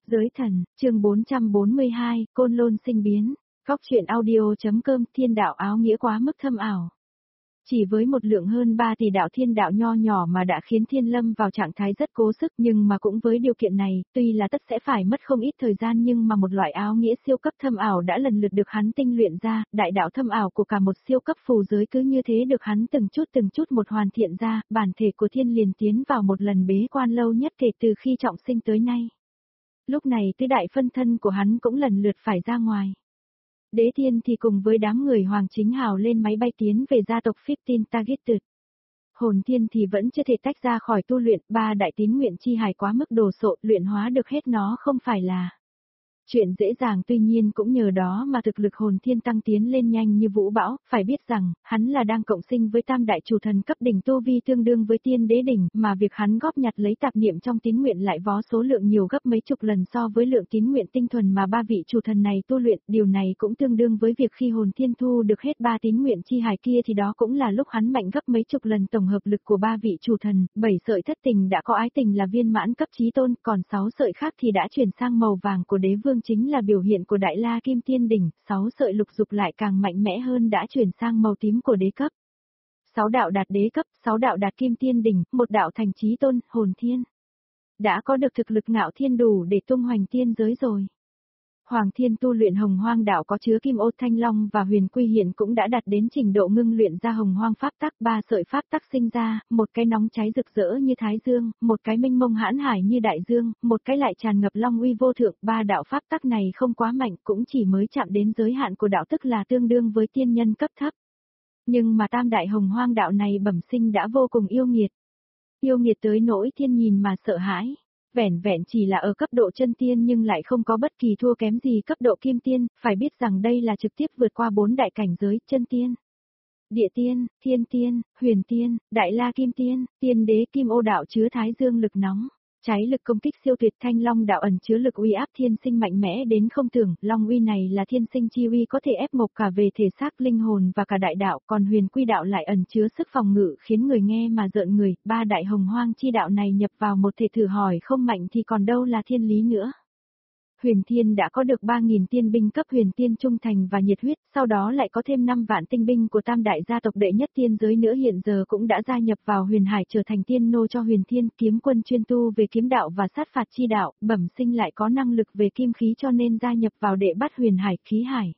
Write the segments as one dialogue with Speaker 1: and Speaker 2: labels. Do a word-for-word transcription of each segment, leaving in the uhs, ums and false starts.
Speaker 1: Giới thần, chương bốn trăm bốn mươi hai, Côn Lôn sinh biến. Góc truyện audio.com Thiên đạo áo nghĩa quá mức thâm ảo. Chỉ với một lượng hơn ba tỷ đạo thiên đạo nho nhỏ mà đã khiến Thiên Lâm vào trạng thái rất cố sức, nhưng mà cũng với điều kiện này, tuy là tất sẽ phải mất không ít thời gian, nhưng mà một loại áo nghĩa siêu cấp thâm ảo đã lần lượt được hắn tinh luyện ra, đại đạo thâm ảo của cả một siêu cấp phù giới cứ như thế được hắn từng chút từng chút một hoàn thiện ra, bản thể của Thiên liền tiến vào một lần bế quan lâu nhất kể từ khi trọng sinh tới nay. Lúc này tứ đại phân thân của hắn cũng lần lượt phải ra ngoài. Đế Thiên thì cùng với đám người Hoàng Chính Hào lên máy bay tiến về gia tộc mười Targeted. Hồn Thiên thì vẫn chưa thể tách ra khỏi tu luyện, ba đại tín nguyện chi hài quá mức đồ sộ, luyện hóa được hết nó không phải là chuyện dễ dàng, tuy nhiên cũng nhờ đó mà thực lực Hồn Thiên tăng tiến lên nhanh như vũ bão, phải biết rằng, hắn là đang cộng sinh với tam đại chủ thần cấp đỉnh tu vi tương đương với tiên đế đỉnh, mà việc hắn góp nhặt lấy tạp niệm trong tín nguyện lại vó số lượng nhiều gấp mấy chục lần so với lượng tín nguyện tinh thuần mà ba vị chủ thần này tu luyện, điều này cũng tương đương với việc khi Hồn Thiên thu được hết ba tín nguyện chi hài kia thì đó cũng là lúc hắn mạnh gấp mấy chục lần tổng hợp lực của ba vị chủ thần, bảy sợi thất tình đã có ái tình là viên mãn cấp chí tôn, còn sáu sợi khác thì đã chuyển sang màu vàng của đế vương chính là biểu hiện của Đại La Kim Tiên đỉnh, sáu sợi lục dục lại càng mạnh mẽ hơn đã chuyển sang màu tím của đế cấp. Sáu đạo đạt đế cấp, sáu đạo đạt Kim Tiên đỉnh, một đạo thành chí tôn, Hồn Thiên. Đã có được thực lực ngạo thiên đủ để tung hoành tiên giới rồi. Hoàng Thiên tu luyện Hồng Hoang đạo có chứa Kim Ô Thanh Long và Huyền Quy hiện cũng đã đạt đến trình độ ngưng luyện ra Hồng Hoang pháp tắc, ba sợi pháp tắc sinh ra, một cái nóng cháy rực rỡ như Thái Dương, một cái mênh mông hãn hải như Đại Dương, một cái lại tràn ngập long uy vô thượng, ba đạo pháp tắc này không quá mạnh, cũng chỉ mới chạm đến giới hạn của đạo, tức là tương đương với tiên nhân cấp thấp. Nhưng mà tam đại Hồng Hoang đạo này bẩm sinh đã vô cùng yêu nghiệt. Yêu nghiệt tới nỗi Thiên nhìn mà sợ hãi. Vẻn vẹn chỉ là ở cấp độ chân tiên nhưng lại không có bất kỳ thua kém gì cấp độ kim tiên, phải biết rằng đây là trực tiếp vượt qua bốn đại cảnh giới, chân tiên, địa tiên, thiên tiên, huyền tiên, đại la kim tiên, tiên đế Kim Ô đạo chứa Thái Dương lực nóng, cháy lực công kích siêu tuyệt, Thanh Long đạo ẩn chứa lực uy áp thiên sinh mạnh mẽ đến không tưởng, long uy này là thiên sinh chi uy có thể ép mộc cả về thể xác linh hồn và cả đại đạo, còn huyền quy đạo lại ẩn chứa sức phòng ngự khiến người nghe mà rợn người, ba đại hồng hoang chi đạo này nhập vào một thể thử hỏi không mạnh thì còn đâu là thiên lý nữa. Huyền Thiên đã có được ba nghìn tiên binh cấp huyền tiên trung thành và nhiệt huyết, sau đó lại có thêm năm vạn tinh binh của tam đại gia tộc đệ nhất tiên giới nữa hiện giờ cũng đã gia nhập vào huyền hải trở thành tiên nô cho Huyền Thiên, kiếm quân chuyên tu về kiếm đạo và sát phạt chi đạo, bẩm sinh lại có năng lực về kim khí cho nên gia nhập vào đệ bát huyền hải, khí hải.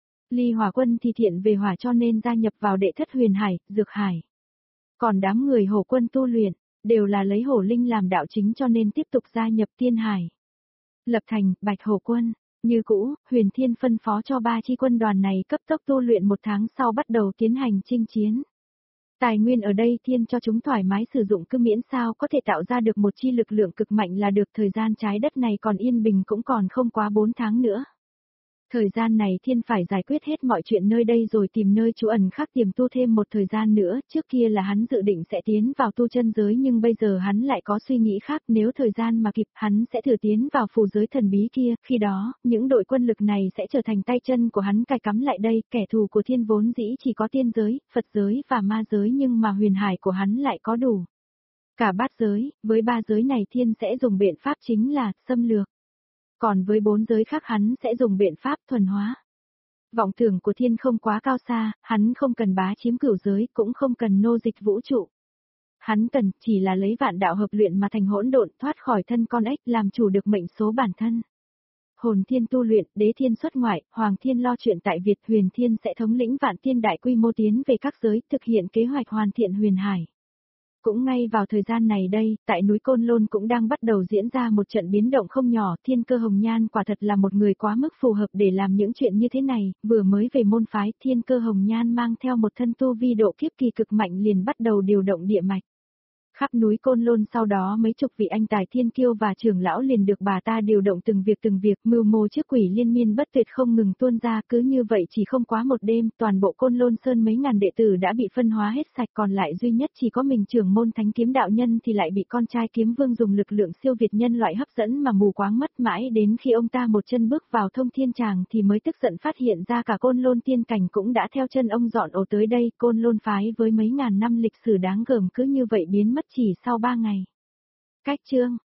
Speaker 1: Ly Hỏa quân thì thiện về hỏa cho nên gia nhập vào đệ thất huyền hải, dược hải. Còn đám người hổ quân tu luyện, đều là lấy hổ linh làm đạo chính cho nên tiếp tục gia nhập tiên hải. Lập thành, Bạch Hổ quân, như cũ, Huyền Thiên phân phó cho ba chi quân đoàn này cấp tốc tu luyện một tháng sau bắt đầu tiến hành chinh chiến. Tài nguyên ở đây Thiên cho chúng thoải mái sử dụng cứ miễn sao có thể tạo ra được một chi lực lượng cực mạnh là được, thời gian trái đất này còn yên bình cũng còn không quá bốn tháng nữa. Thời gian này Thiên phải giải quyết hết mọi chuyện nơi đây rồi tìm nơi trú ẩn khác tiềm tu thêm một thời gian nữa, trước kia là hắn dự định sẽ tiến vào tu chân giới nhưng bây giờ hắn lại có suy nghĩ khác, nếu thời gian mà kịp hắn sẽ thử tiến vào phù giới thần bí kia, khi đó, những đội quân lực này sẽ trở thành tay chân của hắn cài cắm lại đây, kẻ thù của Thiên vốn dĩ chỉ có tiên giới, Phật giới và ma giới nhưng mà huyền hải của hắn lại có đủ cả bát giới, với ba giới này Thiên sẽ dùng biện pháp chính là xâm lược. Còn với bốn giới khác hắn sẽ dùng biện pháp thuần hóa. Vọng tưởng của Thiên không quá cao xa, hắn không cần bá chiếm cửu giới, cũng không cần nô dịch vũ trụ. Hắn cần chỉ là lấy vạn đạo hợp luyện mà thành hỗn độn, thoát khỏi thân con ếch, làm chủ được mệnh số bản thân. Hồn Thiên tu luyện, Đế Thiên xuất ngoại, Hoàng Thiên lo chuyện tại Việt, Huyền Thiên sẽ thống lĩnh vạn tiên đại quy mô tiến về các giới, thực hiện kế hoạch hoàn thiện huyền hải. Cũng ngay vào thời gian này đây, tại núi Côn Lôn cũng đang bắt đầu diễn ra một trận biến động không nhỏ, Thiên Cơ Hồng Nhan quả thật là một người quá mức phù hợp để làm những chuyện như thế này, vừa mới về môn phái, Thiên Cơ Hồng Nhan mang theo một thân tu vi độ kiếp kỳ cực mạnh liền bắt đầu điều động địa mạch. Khắp núi Côn Lôn sau đó mấy chục vị anh tài thiên kiêu và trưởng lão liền được bà ta điều động từng việc từng việc, mưu mô trước quỷ liên miên bất tuyệt không ngừng tuôn ra, cứ như vậy chỉ không quá một đêm, toàn bộ Côn Lôn Sơn mấy ngàn đệ tử đã bị phân hóa hết sạch, còn lại duy nhất chỉ có mình trưởng môn thánh kiếm đạo nhân thì lại bị con trai kiếm vương dùng lực lượng siêu việt nhân loại hấp dẫn mà mù quáng mất, mãi đến khi ông ta một chân bước vào thông thiên tràng thì mới tức giận phát hiện ra cả Côn Lôn tiên cảnh cũng đã theo chân ông dọn ổ tới đây, Côn Lôn phái với mấy ngàn năm lịch sử đáng gờm cứ như vậy biến mất chỉ sau ba ngày. Cách chương